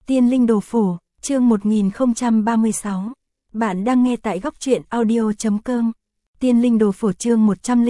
Tiên Linh Đồ Phổ, chương 1036. Bạn đang nghe tại góc truyện audio.com. Tiên Linh Đồ Phổ chương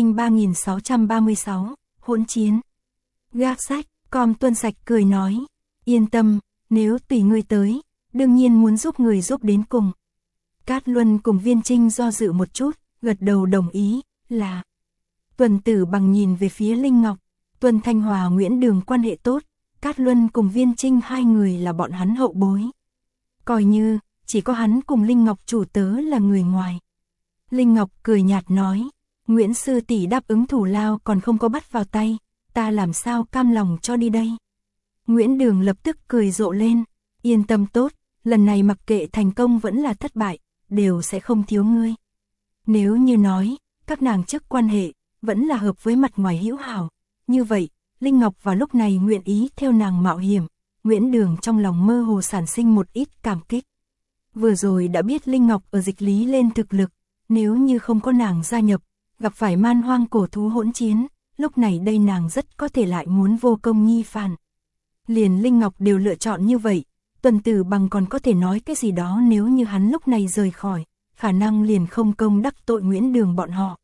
103636, hỗn chiến. Gác sách, Com Tuân Sạch cười nói, yên tâm, nếu tùy ngươi tới, đương nhiên muốn giúp người giúp đến cùng. Cát Luân cùng Viên Trinh do dự một chút, gật đầu đồng ý, là. Tuần Tử Bằng nhìn về phía Linh Ngọc, Tuần Thanh Hòa Nguyễn Đường quan hệ tốt, Cát Luân cùng Viên Trinh hai người là bọn hắn hậu bối. Coi như, chỉ có hắn cùng Linh Ngọc chủ tớ là người ngoài. Linh Ngọc cười nhạt nói, Nguyễn sư tỷ đáp ứng thủ lao còn không có bắt vào tay, ta làm sao cam lòng cho đi đây. Nguyễn Đường lập tức cười rộ lên, yên tâm tốt, lần này mặc kệ thành công vẫn là thất bại, đều sẽ không thiếu ngươi. Nếu như nói, các nàng trước quan hệ, vẫn là hợp với mặt ngoài hữu hảo, như vậy, Linh Ngọc vào lúc này nguyện ý theo nàng mạo hiểm, Nguyễn Đường trong lòng mơ hồ sản sinh một ít cảm kích. Vừa rồi đã biết Linh Ngọc ở dịch lý lên thực lực, nếu như không có nàng gia nhập, gặp phải man hoang cổ thú hỗn chiến, lúc này đây nàng rất có thể lại muốn vô công nhi phản. Liền Linh Ngọc đều lựa chọn như vậy, Tuần Tử Bằng còn có thể nói cái gì đó nếu như hắn lúc này rời khỏi, khả năng liền không công đắc tội Nguyễn Đường bọn họ.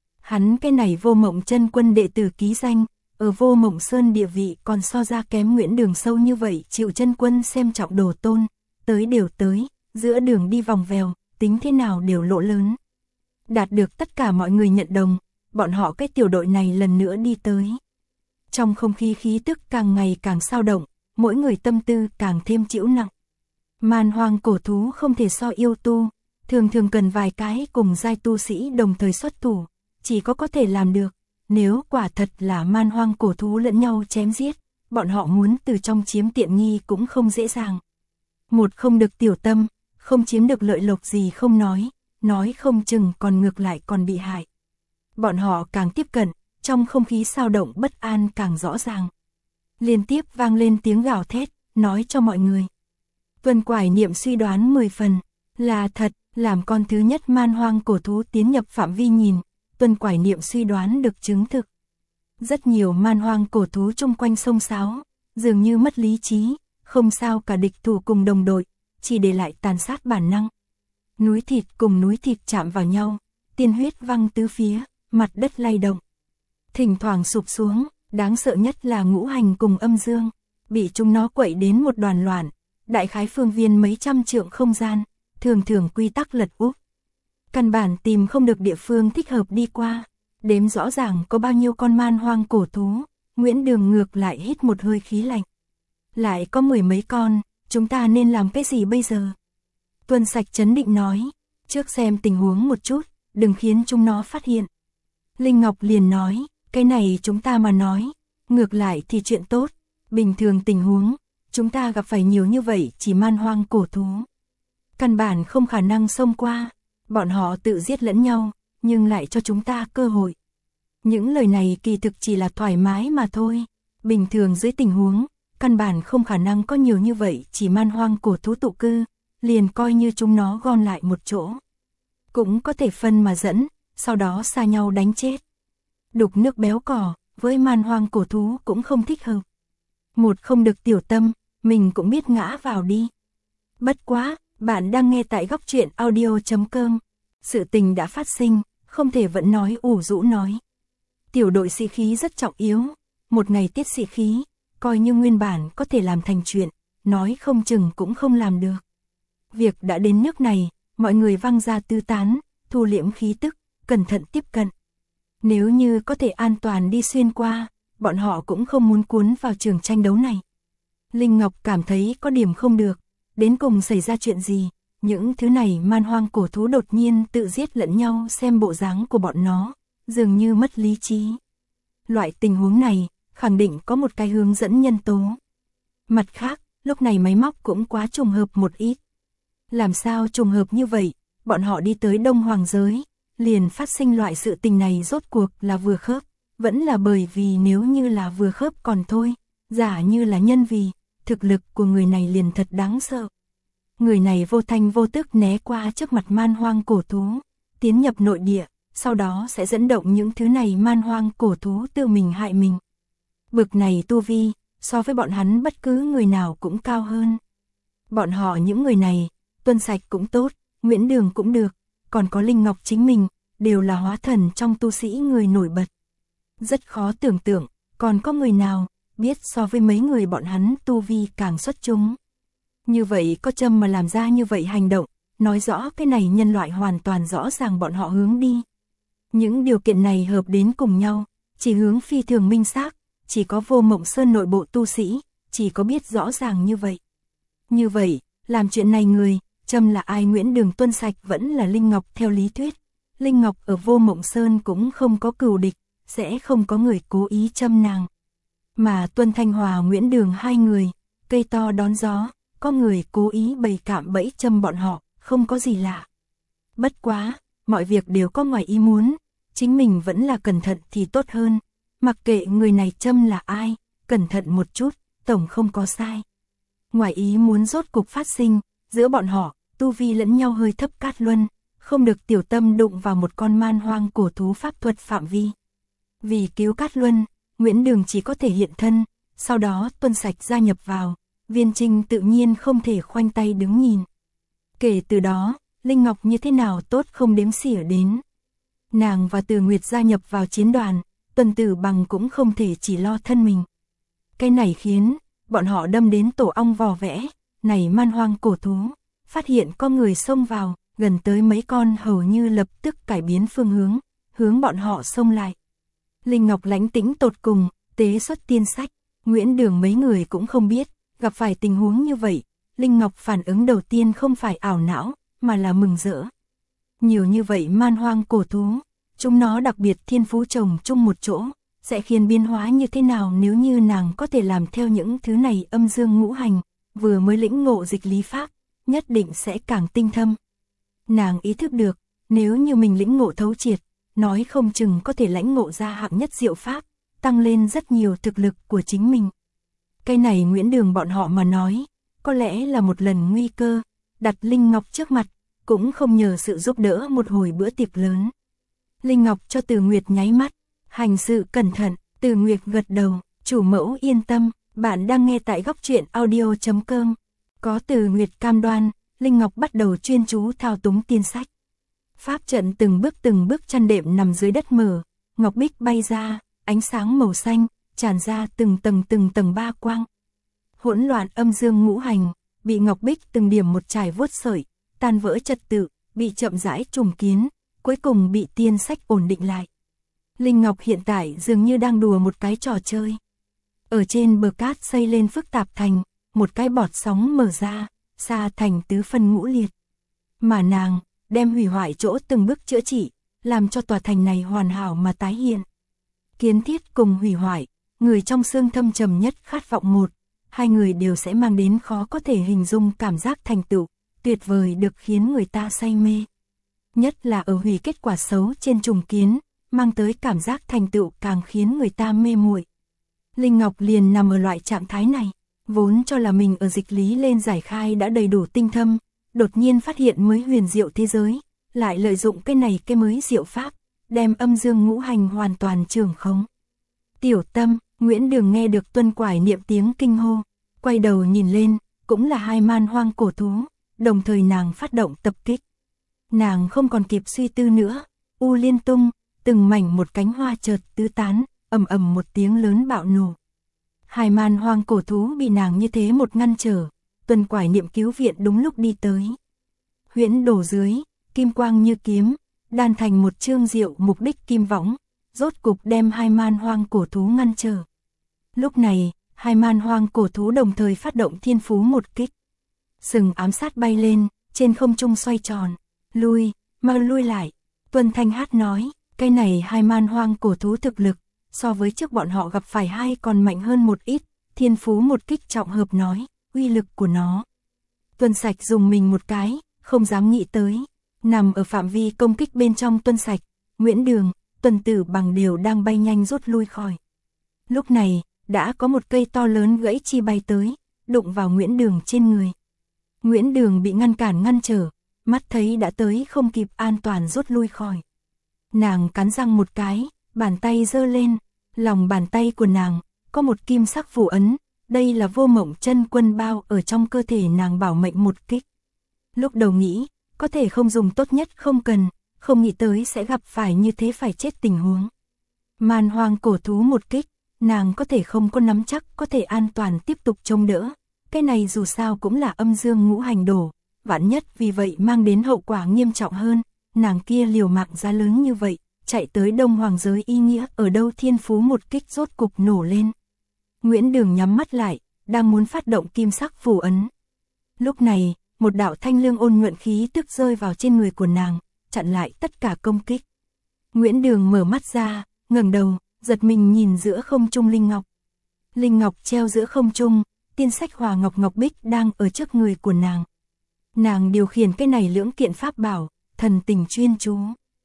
Hắn cái này Vô Mộng Chân Quân đệ tử ký danh, ở Vô Mộng Sơn địa vị còn so ra kém Nguyễn Đường sâu như vậy, chịu chân quân xem trọng đồ tôn, tới đều tới, giữa đường đi vòng vèo, tính thế nào đều lỗ lớn. Đạt được tất cả mọi người nhận đồng, bọn họ cái tiểu đội này lần nữa đi tới. Trong không khí khí tức càng ngày càng sao động, mỗi người tâm tư càng thêm chịu nặng. Man hoang cổ thú không thể so yêu tu, thường thường cần vài cái cùng giai tu sĩ đồng thời xuất thủ, chỉ có thể làm được. Nếu quả thật là man hoang cổ thú lẫn nhau chém giết, bọn họ muốn từ trong chiếm tiện nghi cũng không dễ dàng. Một không được tiểu tâm, không chiếm được lợi lộc gì không nói không chừng còn ngược lại còn bị hại. Bọn họ càng tiếp cận, trong không khí sao động bất an càng rõ ràng. Liên tiếp vang lên tiếng gào thét, nói cho mọi người. Tuần Quải Niệm suy đoán 10 phần, là thật, làm con thứ nhất man hoang cổ thú tiến nhập phạm vi nhìn. Tuần Quải Niệm suy đoán được chứng thực. Rất nhiều man hoang cổ thú chung quanh sông sáo, dường như mất lý trí, không sao cả địch thủ cùng đồng đội, chỉ để lại tàn sát bản năng. Núi thịt cùng núi thịt chạm vào nhau, tiên huyết văng tứ phía, mặt đất lay động. Thỉnh thoảng sụp xuống, đáng sợ nhất là ngũ hành cùng âm dương, bị chúng nó quậy đến một đoàn loạn, đại khái phương viên mấy trăm trượng không gian, thường thường quy tắc lật úp. Căn bản tìm không được địa phương thích hợp đi qua, đếm rõ ràng có bao nhiêu con man hoang cổ thú, Nguyễn Đường ngược lại hít một hơi khí lạnh. Lại có 10 mấy con, chúng ta nên làm cái gì bây giờ? Tuân Sạch trấn định nói, trước xem tình huống một chút, đừng khiến chúng nó phát hiện. Linh Ngọc liền nói, cái này chúng ta mà nói, ngược lại thì chuyện tốt, bình thường tình huống, chúng ta gặp phải nhiều như vậy chỉ man hoang cổ thú. Căn bản không khả năng xông qua. Bọn họ tự giết lẫn nhau, nhưng lại cho chúng ta cơ hội. Những lời này kỳ thực chỉ là thoải mái mà thôi. Bình thường dưới tình huống, căn bản không khả năng có nhiều như vậy chỉ man hoang cổ thú tụ cư, liền coi như chúng nó gom lại một chỗ. Cũng có thể phân mà dẫn, sau đó xa nhau đánh chết. Đục nước béo cỏ, với man hoang cổ thú cũng không thích hợp. Một không được tiểu tâm, mình cũng biết ngã vào đi. Bất quá, bạn đang nghe tại góc truyện audio.com. Sự tình đã phát sinh, không thể vẫn nói ủ rũ nói. Tiểu đội sĩ khí rất trọng yếu, một ngày tiết sĩ khí, coi như nguyên bản có thể làm thành chuyện, nói không chừng cũng không làm được. Việc đã đến nước này, mọi người văng ra tứ tán, thu liễm khí tức, cẩn thận tiếp cận. Nếu như có thể an toàn đi xuyên qua, bọn họ cũng không muốn cuốn vào trường tranh đấu này. Linh Ngọc cảm thấy có điểm không được. Đến cùng xảy ra chuyện gì, những thứ này man hoang cổ thú đột nhiên tự giết lẫn nhau, xem bộ dáng của bọn nó, dường như mất lý trí. Loại tình huống này, khẳng định có một cái hướng dẫn nhân tố. Mặt khác, lúc này máy móc cũng quá trùng hợp một ít. Làm sao trùng hợp như vậy, bọn họ đi tới Đông Hoàng giới, liền phát sinh loại sự tình này rốt cuộc là vừa khớp, vẫn là bởi vì nếu như là vừa khớp còn thôi, giả như là nhân vì. Thực lực của người này liền thật đáng sợ. Người này vô thanh vô tức né qua trước mặt man hoang cổ thú, tiến nhập nội địa, sau đó sẽ dẫn động những thứ này man hoang cổ thú tự mình hại mình. Bực này tu vi, so với bọn hắn bất cứ người nào cũng cao hơn. Bọn họ những người này, Tuân Sạch cũng tốt, Nguyễn Đường cũng được, còn có Linh Ngọc chính mình, đều là hóa thần trong tu sĩ người nổi bật. Rất khó tưởng tượng, còn có người nào biết so với mấy người bọn hắn tu vi càng xuất chúng. Như vậy có châm mà làm ra như vậy hành động, nói rõ cái này nhân loại hoàn toàn rõ ràng bọn họ hướng đi. Những điều kiện này hợp đến cùng nhau, chỉ hướng phi thường minh xác, chỉ có Vô Mộng Sơn nội bộ tu sĩ, chỉ có biết rõ ràng như vậy. Như vậy, làm chuyện này người, châm là ai? Nguyễn Đường, Tuân Sạch vẫn là Linh Ngọc. Theo lý thuyết, Linh Ngọc ở Vô Mộng Sơn cũng không có cừu địch, sẽ không có người cố ý châm nàng. Mà Tuân Thanh Hòa, Nguyễn Đường hai người, cây to đón gió, có người cố ý bày cạm bẫy châm bọn họ, không có gì lạ. Bất quá, mọi việc đều có ngoài ý muốn, chính mình vẫn là cẩn thận thì tốt hơn. Mặc kệ người này châm là ai, cẩn thận một chút, tổng không có sai. Ngoài ý muốn rốt cục phát sinh, giữa bọn họ, tu vi lẫn nhau hơi thấp. Cát Luân không được tiểu tâm đụng vào một con man hoang cổ thú pháp thuật phạm vi. Vì cứu Cát Luân, Nguyễn Đường chỉ có thể hiện thân, sau đó Tuân Sạch gia nhập vào, Viên Trinh tự nhiên không thể khoanh tay đứng nhìn. Kể từ đó, Linh Ngọc như thế nào tốt không đếm xỉa đến. Nàng và Từ Nguyệt gia nhập vào chiến đoàn, Tuần Tử Bằng cũng không thể chỉ lo thân mình. Cái này khiến bọn họ đâm đến tổ ong vò vẽ, này man hoang cổ thú, phát hiện có người xông vào, gần tới mấy con hầu như lập tức cải biến phương hướng bọn họ xông lại. Linh Ngọc lãnh tĩnh tột cùng, tế xuất tiên sách, Nguyễn Đường mấy người cũng không biết, gặp phải tình huống như vậy, Linh Ngọc phản ứng đầu tiên không phải ảo não, mà là mừng rỡ. Nhiều như vậy man hoang cổ thú, chúng nó đặc biệt thiên phú chồng chung một chỗ, sẽ khiến biến hóa như thế nào nếu như nàng có thể làm theo những thứ này. Âm dương ngũ hành, vừa mới lĩnh ngộ dịch lý pháp, nhất định sẽ càng tinh thâm. Nàng ý thức được, nếu như mình lĩnh ngộ thấu triệt, nói không chừng có thể lãnh ngộ ra hạng nhất diệu pháp, tăng lên rất nhiều thực lực của chính mình. Cái này Nguyễn Đường bọn họ mà nói, có lẽ là một lần nguy cơ, đặt Linh Ngọc trước mặt, cũng không nhờ sự giúp đỡ một hồi bữa tiệc lớn. Linh Ngọc cho Từ Nguyệt nháy mắt, hành sự cẩn thận. Từ Nguyệt gật đầu, chủ mẫu yên tâm, bạn đang nghe tại Góc Truyện Audio.com. Có Từ Nguyệt cam đoan, Linh Ngọc bắt đầu chuyên chú thao túng tiên sách. Pháp trận từng bước chăn đệm nằm dưới đất mở, ngọc bích bay ra, ánh sáng màu xanh, tràn ra từng tầng ba quang. Hỗn loạn âm dương ngũ hành, bị ngọc bích từng điểm một trải vuốt sợi, tan vỡ trật tự, bị chậm rãi trùng kiến, cuối cùng bị tiên sách ổn định lại. Linh Ngọc hiện tại dường như đang đùa một cái trò chơi. Ở trên bờ cát xây lên phức tạp thành, một cái bọt sóng mở ra, xa thành tứ phân ngũ liệt. Mà nàng, đem hủy hoại chỗ từng bước chữa trị, làm cho tòa thành này hoàn hảo mà tái hiện. Kiến thiết cùng hủy hoại, người trong xương thâm trầm nhất khát vọng một, hai người đều sẽ mang đến khó có thể hình dung cảm giác thành tựu, tuyệt vời được khiến người ta say mê. Nhất là ở hủy kết quả xấu trên trùng kiến, mang tới cảm giác thành tựu càng khiến người ta mê muội. Linh Ngọc liền nằm ở loại trạng thái này, vốn cho là mình ở dịch lý lên giải khai đã đầy đủ tinh thâm, đột nhiên phát hiện mới huyền diệu thế giới, lại lợi dụng cái này cái mới diệu pháp, đem âm dương ngũ hành hoàn toàn trường khống. Tiểu Tâm, Nguyễn Đường nghe được Tuân Quải niệm tiếng kinh hô, quay đầu nhìn lên, cũng là hai man hoang cổ thú, đồng thời nàng phát động tập kích. Nàng không còn kịp suy tư nữa, u liên tung, từng mảnh một cánh hoa chợt tứ tán, ầm ầm một tiếng lớn bạo nổ. Hai man hoang cổ thú bị nàng như thế một ngăn trở, Tuân Quải niệm cứu viện đúng lúc đi tới. Huyễn đổ dưới, kim quang như kiếm, đan thành một chương diệu mục đích kim võng, rốt cục đem hai man hoang cổ thú ngăn trở. Lúc này, hai man hoang cổ thú đồng thời phát động thiên phú một kích. Sừng ám sát bay lên, trên không trung xoay tròn, mau lui lại. Tuân Thanh Hát nói, cái này hai man hoang cổ thú thực lực, so với trước bọn họ gặp phải hai còn mạnh hơn một ít, thiên phú một kích trọng hợp nói, uy lực của nó. Tuân Sạch dùng mình một cái, không dám nghĩ tới, nằm ở phạm vi công kích bên trong Tuân Sạch, Nguyễn Đường, Tuần Tử Bằng đều đang bay nhanh rút lui khỏi. Lúc này, đã có một cây to lớn gãy chi bay tới, đụng vào Nguyễn Đường trên người. Nguyễn Đường bị ngăn trở, mắt thấy đã tới không kịp an toàn rút lui khỏi. Nàng cắn răng một cái, bàn tay giơ lên, lòng bàn tay của nàng có một kim sắc phù ấn, đây là Vô Mộng Chân Quân bao ở trong cơ thể nàng bảo mệnh một kích. Lúc đầu nghĩ, có thể không dùng tốt nhất không cần, không nghĩ tới sẽ gặp phải như thế phải chết tình huống. Man Hoang cổ thú một kích, nàng có thể không có nắm chắc có thể an toàn tiếp tục chống đỡ. Cái này dù sao cũng là âm dương ngũ hành đổ, vạn nhất vì vậy mang đến hậu quả nghiêm trọng hơn, nàng kia liều mạng giá lớn như vậy, chạy tới Đông Hoàng giới ý nghĩa ở đâu thiên phú một kích rốt cục nổ lên. Nguyễn Đường nhắm mắt lại, đang muốn phát động kim sắc phù ấn. Lúc này, một đạo thanh lương ôn nhuận khí tức rơi vào trên người của nàng, chặn lại tất cả công kích. Nguyễn Đường mở mắt ra, ngẩng đầu, giật mình nhìn giữa không trung linh ngọc. Linh ngọc treo giữa không trung, tiên sách Hòa Ngọc Ngọc Bích đang ở trước người của nàng. Nàng điều khiển cái này lưỡng kiện pháp bảo, thần tình chuyên chú.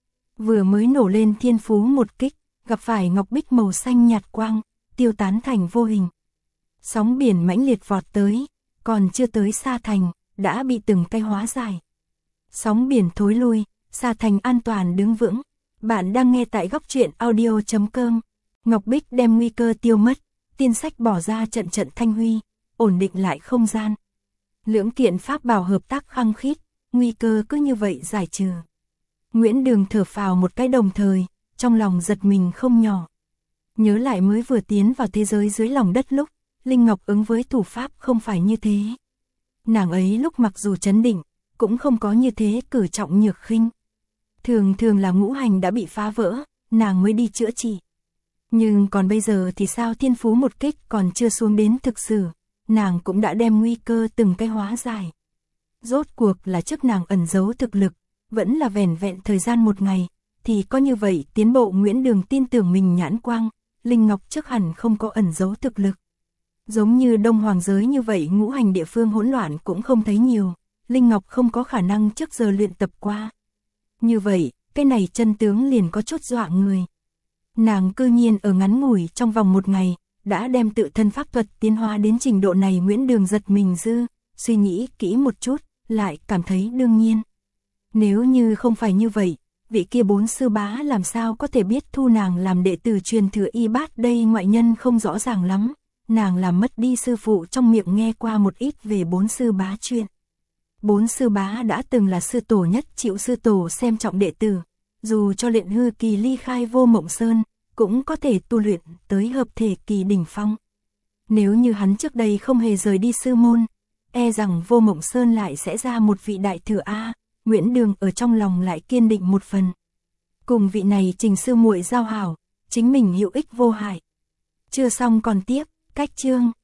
Vừa mới nổ lên thiên phú một kích, gặp phải Ngọc Bích màu xanh nhạt quang, tiêu tán thành vô hình. Sóng biển mãnh liệt vọt tới, còn chưa tới Sa Thành, đã bị từng cái hóa giải. Sóng biển thối lui, Sa Thành an toàn đứng vững. Bạn đang nghe tại góc truyện audio.com. Ngọc Bích đem nguy cơ tiêu mất, tiên sách bỏ ra trận trận thanh huy, ổn định lại không gian. Lưỡng kiện pháp bảo hợp tác khăng khít, nguy cơ cứ như vậy giải trừ. Nguyễn Đường thở phào một cái đồng thời, trong lòng giật mình không nhỏ. Nhớ lại mới vừa tiến vào thế giới dưới lòng đất lúc, Linh Ngọc ứng với thủ pháp không phải như thế. Nàng ấy lúc mặc dù trấn định, cũng không có như thế cử trọng nhược khinh. Thường thường là ngũ hành đã bị phá vỡ, nàng mới đi chữa trị. Nhưng còn bây giờ thì sao thiên phú một kích còn chưa xuống đến thực sự, nàng cũng đã đem nguy cơ từng cái hóa giải. Rốt cuộc là trước nàng ẩn giấu thực lực, vẫn là vẻn vẹn thời gian một ngày, thì có như vậy tiến bộ. Nguyễn Đường tin tưởng mình nhãn quang, Linh Ngọc trước hẳn không có ẩn giấu thực lực. Giống như Đông Hoàng giới như vậy ngũ hành địa phương hỗn loạn cũng không thấy nhiều, Linh Ngọc không có khả năng trước giờ luyện tập qua. Như vậy, cái này chân tướng liền có chút dọa người. Nàng cư nhiên ở ngắn ngủi trong vòng một ngày, đã đem tự thân pháp thuật tiến hóa đến trình độ này. Nguyễn Đường giật mình suy nghĩ kỹ một chút, lại cảm thấy đương nhiên. Nếu như không phải như vậy, vị kia 4 sư bá làm sao có thể biết thu nàng làm đệ tử truyền thừa y bát đây. Ngoại nhân không rõ ràng lắm, nàng làm mất đi sư phụ trong miệng nghe qua một ít về 4 sư bá chuyện. 4 sư bá đã từng là sư tổ nhất chịu sư tổ xem trọng đệ tử, dù cho luyện hư kỳ ly khai Vô Mộng Sơn, cũng có thể tu luyện tới hợp thể kỳ đỉnh phong. Nếu như hắn trước đây không hề rời đi sư môn, e rằng Vô Mộng Sơn lại sẽ ra một vị đại thừa A. Nguyễn Đường ở trong lòng lại kiên định một phần. Cùng vị này Trình sư muội giao hảo, chính mình hữu ích vô hại. Chưa xong còn tiếp, cách chương.